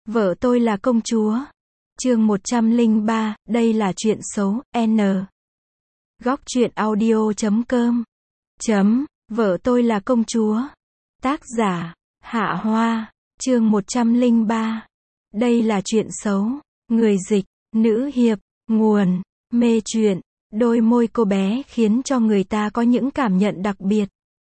Vợ tôi là công chúa. Chương 103, đây là chuyện xấu, N. Góc truyện audio.com. Vợ tôi là công chúa. Tác giả, Hạ Hoa. Chương 103. Đây là chuyện xấu. Người dịch, nữ hiệp, nguồn, mê truyện. Đôi môi cô bé khiến cho người ta có những cảm nhận đặc biệt.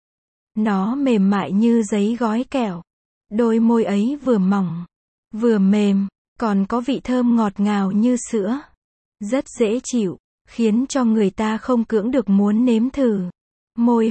Nó mềm mại như giấy gói kẹo. Đôi môi ấy vừa mỏng, vừa mềm, còn có vị thơm ngọt ngào như sữa. Rất dễ chịu, khiến cho người ta không cưỡng được muốn nếm thử. Môi,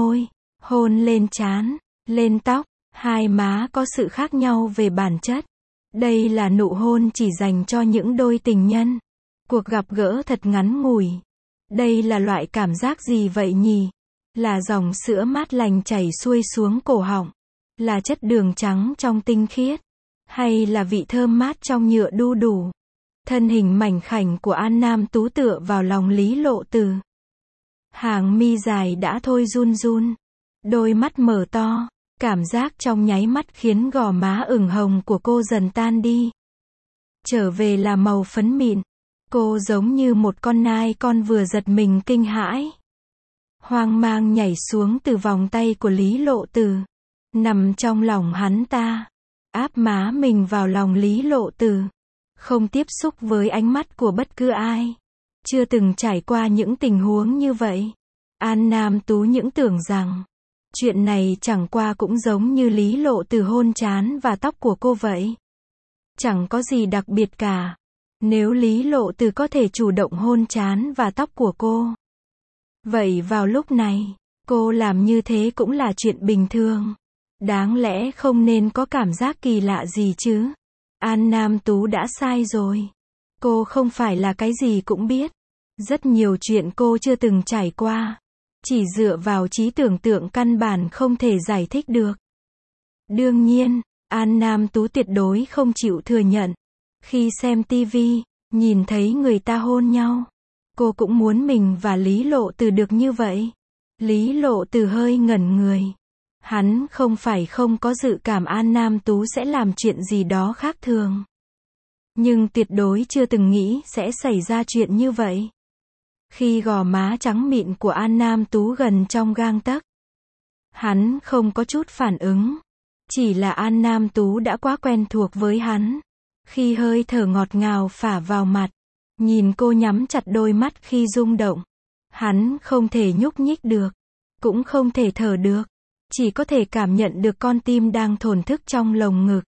hôn lên trán, lên tóc, hai má có sự khác nhau về bản chất. Đây là nụ hôn chỉ dành cho những đôi tình nhân. Cuộc gặp gỡ thật ngắn ngủi. Đây là loại cảm giác gì vậy nhỉ? Là dòng sữa mát lành chảy xuôi xuống cổ họng? Là chất đường trắng trong tinh khiết? Hay là vị thơm mát trong nhựa đu đủ? Thân hình mảnh khảnh của An Nam Tú tựa vào lòng Lý Lộ Từ. Hàng mi dài đã thôi run run. Đôi mắt mở to. Cảm giác trong nháy mắt khiến gò má ửng hồng của cô dần tan đi. Trở về là màu phấn mịn. Cô giống như một con nai con vừa giật mình kinh hãi. Hoang mang nhảy xuống từ vòng tay của Lý Lộ Từ. Nằm trong lòng hắn ta. Áp má mình vào lòng Lý Lộ Từ. Không tiếp xúc với ánh mắt của bất cứ ai. Chưa từng trải qua những tình huống như vậy. An Nam Tú những tưởng rằng chuyện này chẳng qua cũng giống như Lý Lộ Từ hôn trán và tóc của cô vậy. Chẳng có gì đặc biệt cả. Nếu Lý Lộ Từ có thể chủ động hôn trán và tóc của cô, vậy vào lúc này, cô làm như thế cũng là chuyện bình thường. Đáng lẽ không nên có cảm giác kỳ lạ gì chứ. An Nam Tú đã sai rồi. Cô không phải là cái gì cũng biết. Rất nhiều chuyện cô chưa từng trải qua. Chỉ dựa vào trí tưởng tượng căn bản không thể giải thích được. Đương nhiên, An Nam Tú tuyệt đối không chịu thừa nhận. Khi xem tivi, nhìn thấy người ta hôn nhau, cô cũng muốn mình và Lý Lộ Từ được như vậy. Lý Lộ Từ hơi ngẩn người. Hắn không phải không có dự cảm An Nam Tú sẽ làm chuyện gì đó khác thường. Nhưng tuyệt đối chưa từng nghĩ sẽ xảy ra chuyện như vậy. Khi gò má trắng mịn của An Nam Tú gần trong gang tấc, hắn không có chút phản ứng. Chỉ là An Nam Tú đã quá quen thuộc với hắn. Khi hơi thở ngọt ngào phả vào mặt, nhìn cô nhắm chặt đôi mắt khi rung động, hắn không thể nhúc nhích được, cũng không thể thở được, chỉ có thể cảm nhận được con tim đang thổn thức trong lồng ngực.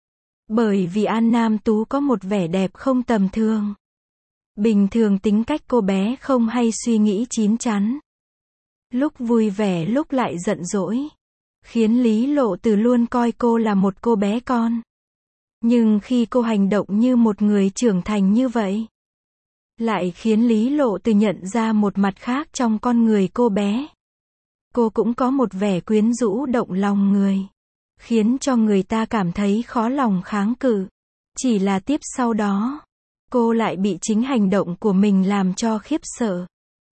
Bởi vì An Nam Tú có một vẻ đẹp không tầm thường. Bình thường tính cách cô bé không hay suy nghĩ chín chắn. Lúc vui vẻ lúc lại giận dỗi. Khiến Lý Lộ Từ luôn coi cô là một cô bé con. Nhưng khi cô hành động như một người trưởng thành như vậy, lại khiến Lý Lộ Từ nhận ra một mặt khác trong con người cô bé. Cô cũng có một vẻ quyến rũ động lòng người, khiến cho người ta cảm thấy khó lòng kháng cự. Chỉ là tiếp sau đó, cô lại bị chính hành động của mình làm cho khiếp sợ.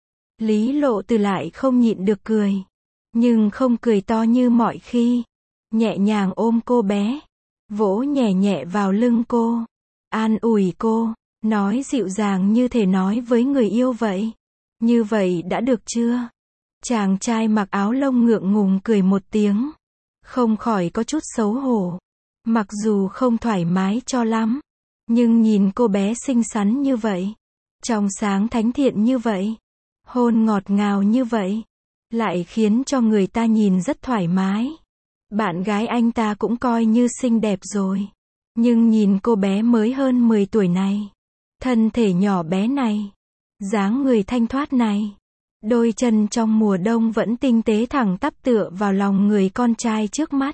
Lý Lộ Từ lại không nhịn được cười, nhưng không cười to như mọi khi. Nhẹ nhàng ôm cô bé, vỗ nhẹ nhẹ vào lưng cô, an ủi cô, nói dịu dàng như thể nói với người yêu vậy. Như vậy đã được chưa? Chàng trai mặc áo lông ngượng ngùng cười một tiếng, không khỏi có chút xấu hổ. Mặc dù không thoải mái cho lắm, nhưng nhìn cô bé xinh xắn như vậy, trong sáng thánh thiện như vậy, hôn ngọt ngào như vậy, lại khiến cho người ta nhìn rất thoải mái. Bạn gái anh ta cũng coi như xinh đẹp rồi. Nhưng nhìn cô bé mới hơn 10 tuổi này, thân thể nhỏ bé này, dáng người thanh thoát này, đôi chân trong mùa đông vẫn tinh tế thẳng tắp tựa vào lòng người con trai trước mắt,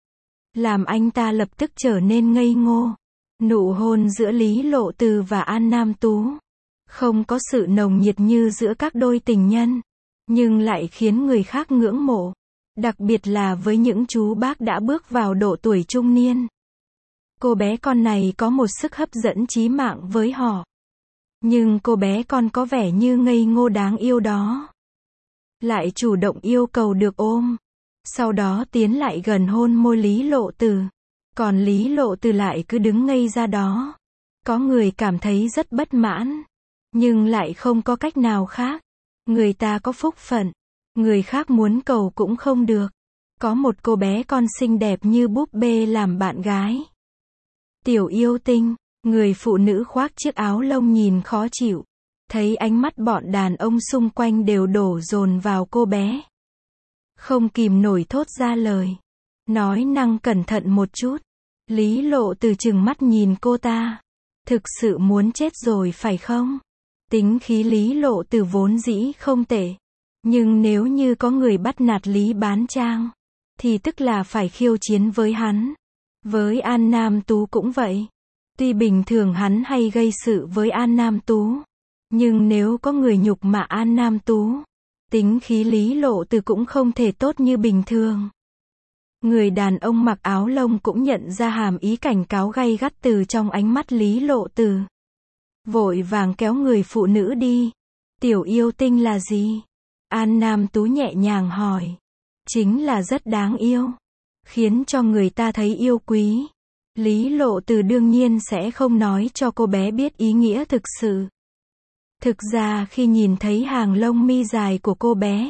làm anh ta lập tức trở nên ngây ngô. Nụ hôn giữa Lý Lộ Từ và An Nam Tú không có sự nồng nhiệt như giữa các đôi tình nhân, nhưng lại khiến người khác ngưỡng mộ. Đặc biệt là với những chú bác đã bước vào độ tuổi trung niên. Cô bé con này có một sức hấp dẫn chí mạng với họ. Nhưng cô bé con có vẻ như ngây ngô đáng yêu đó, lại chủ động yêu cầu được ôm. Sau đó tiến lại gần hôn môi Lý Lộ Từ. Còn Lý Lộ Từ lại cứ đứng ngây ra đó. Có người cảm thấy rất bất mãn, nhưng lại không có cách nào khác. Người ta có phúc phận, người khác muốn cầu cũng không được. Có một cô bé con xinh đẹp như búp bê làm bạn gái. Tiểu Yêu Tinh, người phụ nữ khoác chiếc áo lông nhìn khó chịu. Thấy ánh mắt bọn đàn ông xung quanh đều đổ dồn vào cô bé. Không kìm nổi thốt ra lời. Nói năng cẩn thận một chút. Lý Lộ Từ trừng mắt nhìn cô ta. Thực sự muốn chết rồi phải không? Tính khí Lý Lộ Từ vốn dĩ không tệ. Nhưng nếu như có người bắt nạt Lý Bán Trang, thì tức là phải khiêu chiến với hắn. Với An Nam Tú cũng vậy. Tuy bình thường hắn hay gây sự với An Nam Tú, nhưng nếu có người nhục mạ An Nam Tú, tính khí Lý Lộ Từ cũng không thể tốt như bình thường. Người đàn ông mặc áo lông cũng nhận ra hàm ý cảnh cáo gay gắt từ trong ánh mắt Lý Lộ Từ. Vội vàng kéo người phụ nữ đi. Tiểu Yêu Tinh là gì? An Nam Tú nhẹ nhàng hỏi. Chính là rất đáng yêu, khiến cho người ta thấy yêu quý. Lý Lộ Từ đương nhiên sẽ không nói cho cô bé biết ý nghĩa thực sự. Thực ra khi nhìn thấy hàng lông mi dài của cô bé,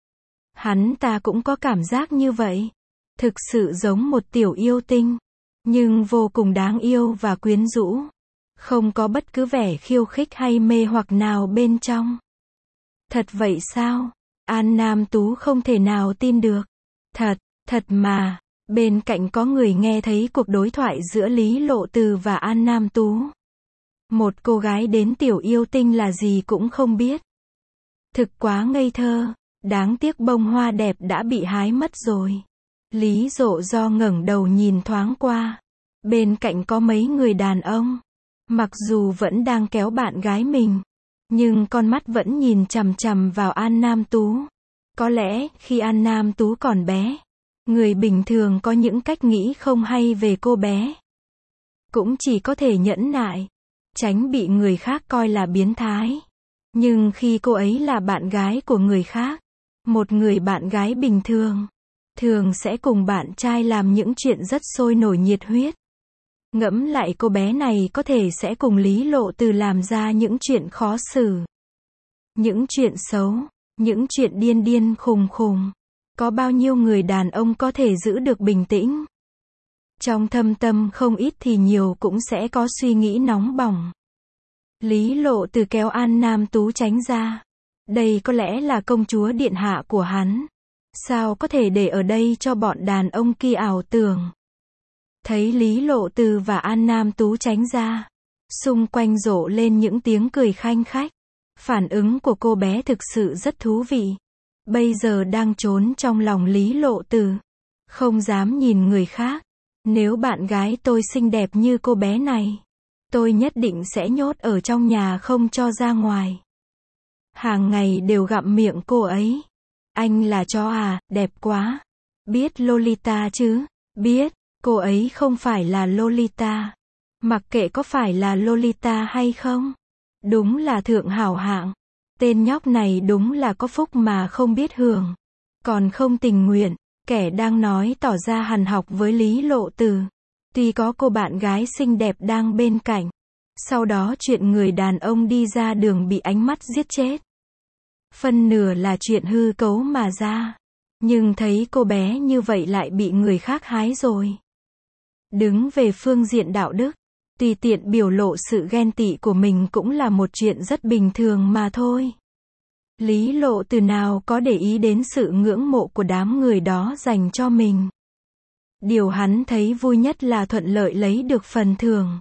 hắn ta cũng có cảm giác như vậy. Thực sự giống một tiểu yêu tinh, nhưng vô cùng đáng yêu và quyến rũ. Không có bất cứ vẻ khiêu khích hay mê hoặc nào bên trong. Thật vậy sao? An Nam Tú không thể nào tin được. Thật mà. Bên cạnh có người nghe thấy cuộc đối thoại giữa Lý Lộ Từ và An Nam Tú. Một cô gái đến tiểu yêu tinh là gì cũng không biết. Thực quá ngây thơ. Đáng tiếc bông hoa đẹp đã bị hái mất rồi. Lý Rộ Do ngẩng đầu nhìn thoáng qua. Bên cạnh có mấy người đàn ông. Mặc dù vẫn đang kéo bạn gái mình, nhưng con mắt vẫn nhìn chằm chằm vào An Nam Tú. Có lẽ khi An Nam Tú còn bé, người bình thường có những cách nghĩ không hay về cô bé. Cũng chỉ có thể nhẫn nại, tránh bị người khác coi là biến thái. Nhưng khi cô ấy là bạn gái của người khác, một người bạn gái bình thường, thường sẽ cùng bạn trai làm những chuyện rất sôi nổi nhiệt huyết. Ngẫm lại cô bé này có thể sẽ cùng Lý Lộ Từ làm ra những chuyện khó xử. Những chuyện xấu, những chuyện điên điên khùng khùng. Có bao nhiêu người đàn ông có thể giữ được bình tĩnh? Trong thâm tâm không ít thì nhiều cũng sẽ có suy nghĩ nóng bỏng. Lý Lộ Từ kéo An Nam Tú tránh ra. Đây có lẽ là công chúa điện hạ của hắn. Sao có thể để ở đây cho bọn đàn ông kia ảo tưởng? Thấy Lý Lộ Từ và An Nam Tú tránh ra, xung quanh rộ lên những tiếng cười khanh khách. Phản ứng của cô bé thực sự rất thú vị. Bây giờ đang trốn trong lòng Lý Lộ Từ, không dám nhìn người khác. Nếu bạn gái tôi xinh đẹp như cô bé này, tôi nhất định sẽ nhốt ở trong nhà không cho ra ngoài. Hàng ngày đều gặm miệng cô ấy. Anh là chó à, đẹp quá. Biết Lolita chứ? Biết. Cô ấy không phải là Lolita. Mặc kệ có phải là Lolita hay không. Đúng là thượng hảo hạng. Tên nhóc này đúng là có phúc mà không biết hưởng. Còn không tình nguyện. Kẻ đang nói tỏ ra hằn học với Lý Lộ Từ. Tuy có cô bạn gái xinh đẹp đang bên cạnh. Sau đó chuyện người đàn ông đi ra đường bị ánh mắt giết chết. Phân nửa là chuyện hư cấu mà ra. Nhưng thấy cô bé như vậy lại bị người khác hái rồi. Đứng về phương diện đạo đức, tùy tiện biểu lộ sự ghen tị của mình cũng là một chuyện rất bình thường mà thôi. Lý Lộ Từ nào có để ý đến sự ngưỡng mộ của đám người đó dành cho mình. Điều hắn thấy vui nhất là thuận lợi lấy được phần thưởng.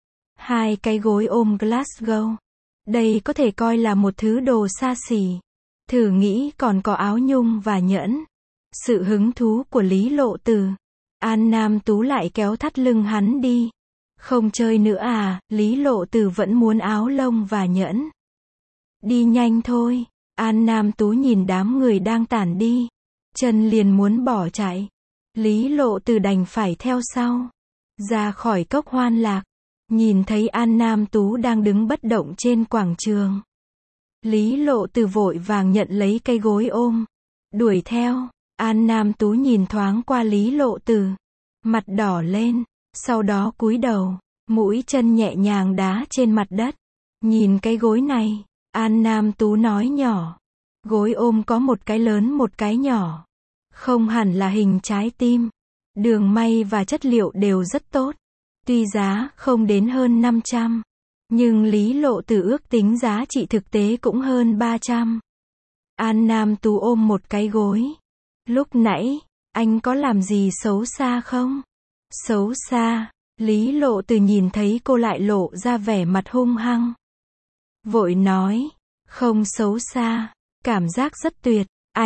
2 cái gối ôm Glasgow. Đây có thể coi là một thứ đồ xa xỉ. Thử nghĩ còn có áo nhung và nhẫn. Sự hứng thú của Lý Lộ Từ. An Nam Tú lại kéo thắt lưng hắn đi. Không chơi nữa à? Lý Lộ Từ vẫn muốn áo lông và nhẫn. Đi nhanh thôi. An Nam Tú nhìn đám người đang tản đi. Chân liền muốn bỏ chạy. Lý Lộ Từ đành phải theo sau. Ra khỏi cốc hoan lạc. Nhìn thấy An Nam Tú đang đứng bất động trên quảng trường. Lý Lộ Từ vội vàng nhận lấy cây gối ôm. Đuổi theo. An Nam Tú nhìn thoáng qua Lý Lộ Từ. mặt đỏ lên, sau đó cúi đầu, mũi chân nhẹ nhàng đá trên mặt đất. Nhìn cái gối này, An Nam Tú nói nhỏ. Gối ôm có một cái lớn một cái nhỏ. Không hẳn là hình trái tim. Đường may và chất liệu đều rất tốt. Tuy giá không đến hơn 500, nhưng Lý Lộ Tử ước tính giá trị thực tế cũng hơn 300. An Nam Tú ôm một cái gối. Lúc nãy, anh có làm gì xấu xa không? Xấu xa, Lý Lộ Tử nhìn thấy cô lại lộ ra vẻ mặt hung hăng. Vội nói, không xấu xa, cảm giác rất tuyệt,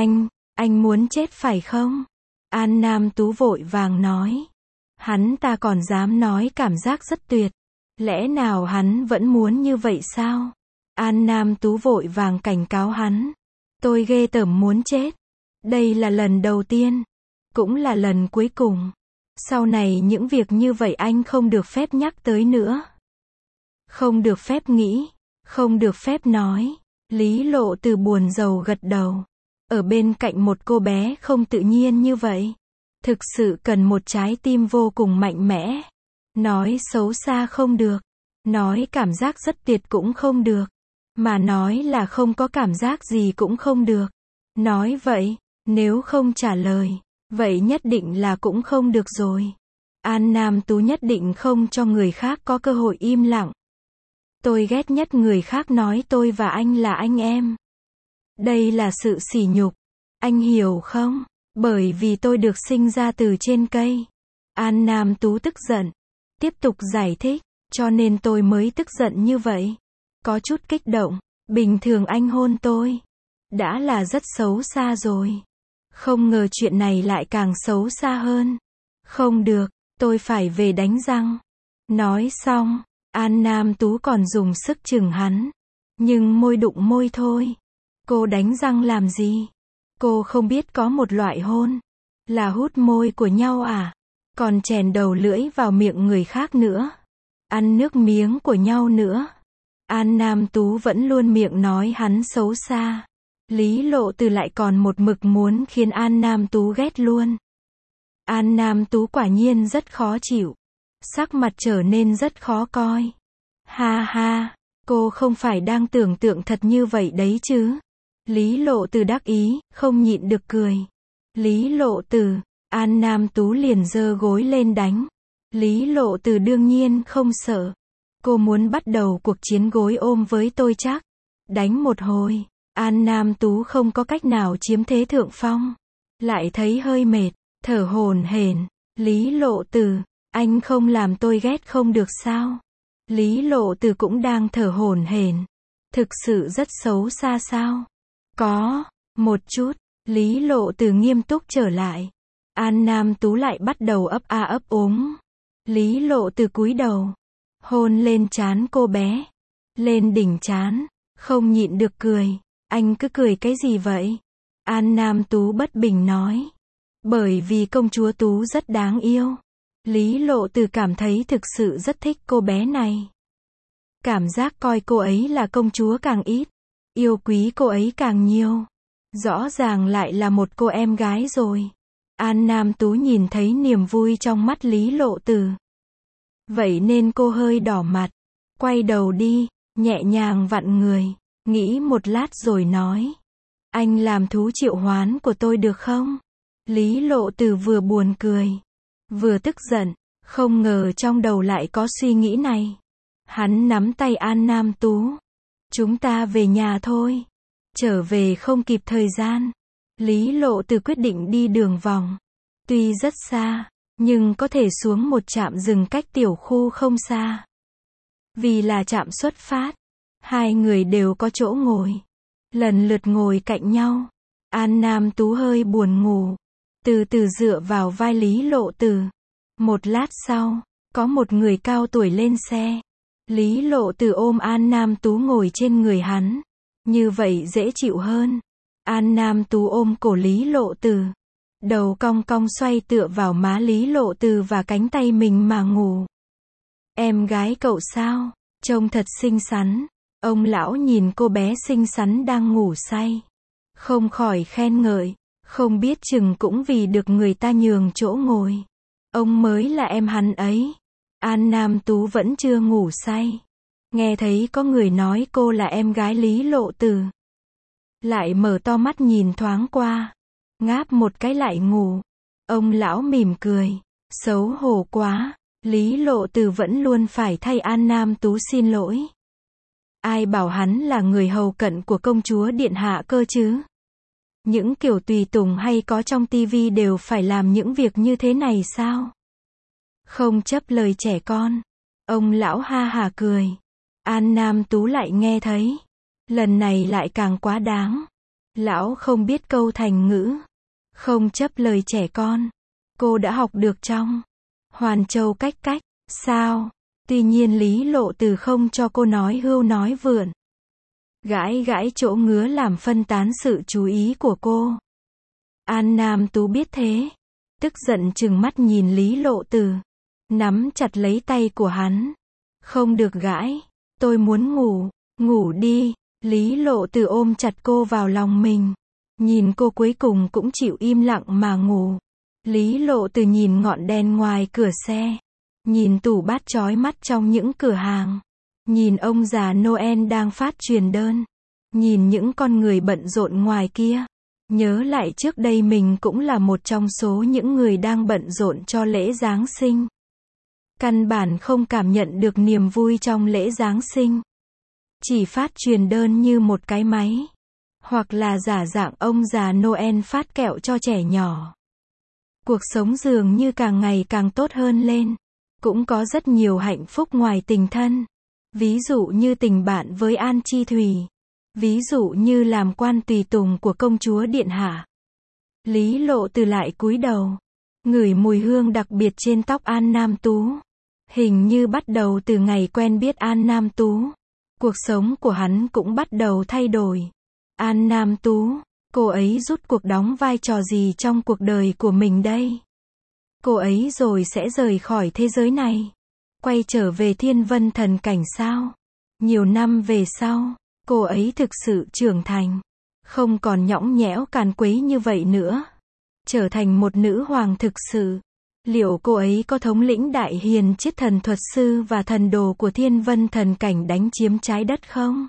anh muốn chết phải không? An Nam Tú vội vàng nói. Hắn ta còn dám nói cảm giác rất tuyệt. Lẽ nào hắn vẫn muốn như vậy sao? An Nam Tú vội vàng cảnh cáo hắn. Tôi ghê tởm muốn chết. Đây là lần đầu tiên, cũng là lần cuối cùng. Sau này những việc như vậy anh không được phép nhắc tới nữa. Không được phép nghĩ, không được phép nói. Lý Lộ Tử buồn rầu gật đầu. Ở bên cạnh một cô bé không tự nhiên như vậy, thực sự cần một trái tim vô cùng mạnh mẽ. Nói xấu xa không được, nói cảm giác rất tuyệt cũng không được, mà nói là không có cảm giác gì cũng không được. Nói vậy, nếu không trả lời, vậy nhất định là cũng không được rồi. An Nam Tú nhất định không cho người khác có cơ hội im lặng. Tôi ghét nhất người khác nói tôi và anh là anh em. Đây là sự sỉ nhục. Anh hiểu không? Bởi vì tôi được sinh ra từ trên cây. An Nam Tú tức giận. Tiếp tục giải thích. Cho nên tôi mới tức giận như vậy. Có chút kích động. Bình thường anh hôn tôi đã là rất xấu xa rồi. Không ngờ chuyện này lại càng xấu xa hơn. Không được, tôi phải về đánh răng. Nói xong, An Nam Tú còn dùng sức chừng hắn. Nhưng môi đụng môi thôi. Cô đánh răng làm gì? Cô không biết có một loại hôn là hút môi của nhau à? Còn chèn đầu lưỡi vào miệng người khác nữa. Ăn nước miếng của nhau nữa. An Nam Tú vẫn luôn miệng nói hắn xấu xa. Lý Lộ Tử lại còn một mực muốn khiến An Nam Tú ghét luôn. An Nam Tú quả nhiên rất khó chịu. Sắc mặt trở nên rất khó coi. Ha ha, cô không phải đang tưởng tượng thật như vậy đấy chứ? Lý Lộ Tử đắc ý, không nhịn được cười. Lý Lộ Tử, An Nam Tú liền giơ gối lên đánh. Lý Lộ Tử đương nhiên không sợ. Cô muốn bắt đầu cuộc chiến gối ôm với tôi chắc. Đánh một hồi, An Nam Tú không có cách nào chiếm thế thượng phong. Lại thấy hơi mệt, thở hổn hển. Lý Lộ Tử, anh không làm tôi ghét không được sao? Lý Lộ Tử cũng đang thở hổn hển. Thực sự rất xấu xa sao? Có, một chút. Lý Lộ Tử nghiêm túc trở lại. An Nam Tú lại bắt đầu ấp a ấp úng. Lý Lộ Tử cúi đầu, hôn lên trán cô bé, lên đỉnh trán, không nhịn được cười. Anh cứ cười cái gì vậy? An Nam Tú bất bình nói. Bởi vì công chúa Tú rất đáng yêu. Lý Lộ Tử cảm thấy thực sự rất thích cô bé này. Cảm giác coi cô ấy là công chúa càng ít, yêu quý cô ấy càng nhiều. Rõ ràng lại là một cô em gái rồi. An Nam Tú nhìn thấy niềm vui trong mắt Lý Lộ Tử. Vậy nên cô hơi đỏ mặt. Quay đầu đi, nhẹ nhàng vặn người. Nghĩ một lát rồi nói. Anh làm thú triệu hoán của tôi được không? Lý Lộ Tử vừa buồn cười, vừa tức giận. Không ngờ trong đầu lại có suy nghĩ này. Hắn nắm tay An Nam Tú. Chúng ta về nhà thôi. Trở về không kịp thời gian. Lý Lộ Tử quyết định đi đường vòng. Tuy rất xa, nhưng có thể xuống một trạm dừng cách tiểu khu không xa. Vì là trạm xuất phát, hai người đều có chỗ ngồi. Lần lượt ngồi cạnh nhau. An Nam Tú hơi buồn ngủ. Từ từ dựa vào vai Lý Lộ Tử. Một lát sau, có một người cao tuổi lên xe. Lý Lộ Tử ôm An Nam Tú ngồi trên người hắn. Như vậy dễ chịu hơn. An Nam Tú ôm cổ Lý Lộ Tử. Đầu cong cong xoay tựa vào má Lý Lộ Tử và cánh tay mình mà ngủ. Em gái cậu sao? Trông thật xinh xắn. Ông lão nhìn cô bé xinh xắn đang ngủ say. Không khỏi khen ngợi. Không biết chừng cũng vì được người ta nhường chỗ ngồi. Ông mới là em hắn ấy. An Nam Tú vẫn chưa ngủ say. Nghe thấy có người nói cô là em gái Lý Lộ Từ. Lại mở to mắt nhìn thoáng qua. Ngáp một cái lại ngủ. Ông lão mỉm cười. Xấu hổ quá. Lý Lộ Từ vẫn luôn phải thay An Nam Tú xin lỗi. Ai bảo hắn là người hầu cận của công chúa điện hạ cơ chứ? Những kiểu tùy tùng hay có trong tivi đều phải làm những việc như thế này sao? Không chấp lời trẻ con. Ông lão ha hả cười. An Nam Tú lại nghe thấy. Lần này lại càng quá đáng. Lão không biết câu thành ngữ. Không chấp lời trẻ con. Cô đã học được trong Hoàn Châu cách cách. Sao? Tuy nhiên Lý Lộ Từ không cho cô nói hưu nói vượn. Gãi gãi chỗ ngứa làm phân tán sự chú ý của cô. An Nam Tú biết thế. Tức giận trừng mắt nhìn Lý Lộ Từ. Nắm chặt lấy tay của hắn. Không được gãi. Tôi muốn ngủ. Ngủ đi. Lý Lộ Từ ôm chặt cô vào lòng mình. Nhìn cô cuối cùng cũng chịu im lặng mà ngủ. Lý Lộ Từ nhìn ngọn đèn ngoài cửa xe. Nhìn tủ bát chói mắt trong những cửa hàng. Nhìn ông già Noel đang phát truyền đơn. Nhìn những con người bận rộn ngoài kia. Nhớ lại trước đây mình cũng là một trong số những người đang bận rộn cho lễ Giáng sinh. Căn bản không cảm nhận được niềm vui trong lễ Giáng sinh. Chỉ phát truyền đơn như một cái máy. Hoặc là giả dạng ông già Noel phát kẹo cho trẻ nhỏ. Cuộc sống dường như càng ngày càng tốt hơn lên. Cũng có rất nhiều hạnh phúc ngoài tình thân. Ví dụ như tình bạn với An Chi Thùy. Ví dụ như làm quan tùy tùng của công chúa điện hạ. Lý Lộ Từ lại cúi đầu. Ngửi mùi hương đặc biệt trên tóc An Nam Tú. Hình như bắt đầu từ ngày quen biết An Nam Tú. Cuộc sống của hắn cũng bắt đầu thay đổi. An Nam Tú, cô ấy rút cuộc đóng vai trò gì trong cuộc đời của mình đây? Cô ấy rồi sẽ rời khỏi thế giới này. Quay trở về Thiên Vân Thần Cảnh sao? Nhiều năm về sau, cô ấy thực sự trưởng thành. Không còn nhõng nhẽo càn quấy như vậy nữa. Trở thành một nữ hoàng thực sự. Liệu cô ấy có thống lĩnh đại hiền chiết thần thuật sư và thần đồ của Thiên Vân Thần Cảnh đánh chiếm trái đất không?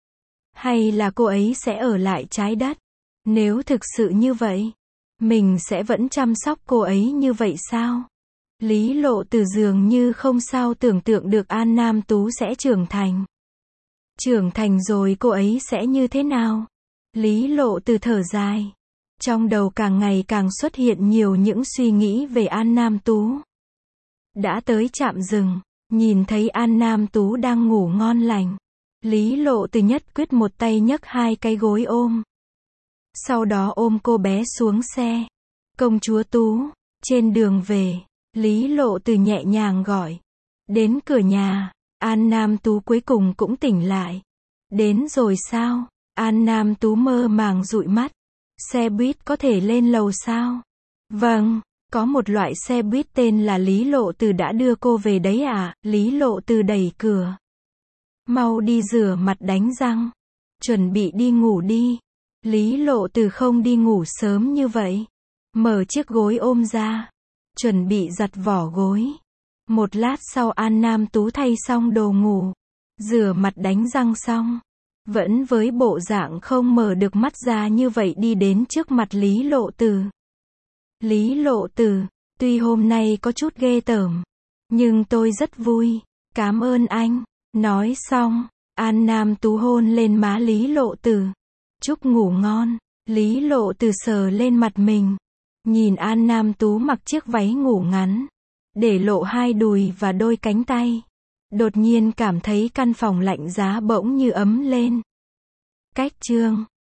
Hay là cô ấy sẽ ở lại trái đất? Nếu thực sự như vậy, mình sẽ vẫn chăm sóc cô ấy như vậy sao? Lý Lộ Từ dường như không sao tưởng tượng được An Nam Tú sẽ trưởng thành. Trưởng thành rồi cô ấy sẽ như thế nào? Lý Lộ Từ thở dài. Trong đầu càng ngày càng xuất hiện nhiều những suy nghĩ về An Nam Tú. Đã tới trạm dừng, nhìn thấy An Nam Tú đang ngủ ngon lành. Lý Lộ Từ nhất quyết một tay nhấc hai cái gối ôm. Sau đó ôm cô bé xuống xe. Công chúa Tú, trên đường về, Lý Lộ Từ nhẹ nhàng gọi. Đến cửa nhà, An Nam Tú cuối cùng cũng tỉnh lại. Đến rồi sao? An Nam Tú mơ màng dụi mắt. Xe buýt có thể lên lầu sao? Vâng, có một loại xe buýt tên là Lý Lộ Từ đã đưa cô về đấy à? Lý Lộ Từ đẩy cửa. Mau đi rửa mặt đánh răng. Chuẩn bị đi ngủ đi. Lý Lộ Từ không đi ngủ sớm như vậy. Mở chiếc gối ôm ra. Chuẩn bị giặt vỏ gối. Một lát sau An Nam Tú thay xong đồ ngủ. Rửa mặt đánh răng xong. Vẫn với bộ dạng không mở được mắt ra như vậy đi đến trước mặt Lý Lộ Từ. Lý Lộ Từ, tuy hôm nay có chút ghê tởm, nhưng tôi rất vui. Cảm ơn anh. Nói xong, An Nam Tú hôn lên má Lý Lộ Từ. Chúc ngủ ngon. Lý Lộ Từ sờ lên mặt mình. Nhìn An Nam Tú mặc chiếc váy ngủ ngắn. Để lộ hai đùi và đôi cánh tay. Đột nhiên cảm thấy căn phòng lạnh giá bỗng như ấm lên. Cách chương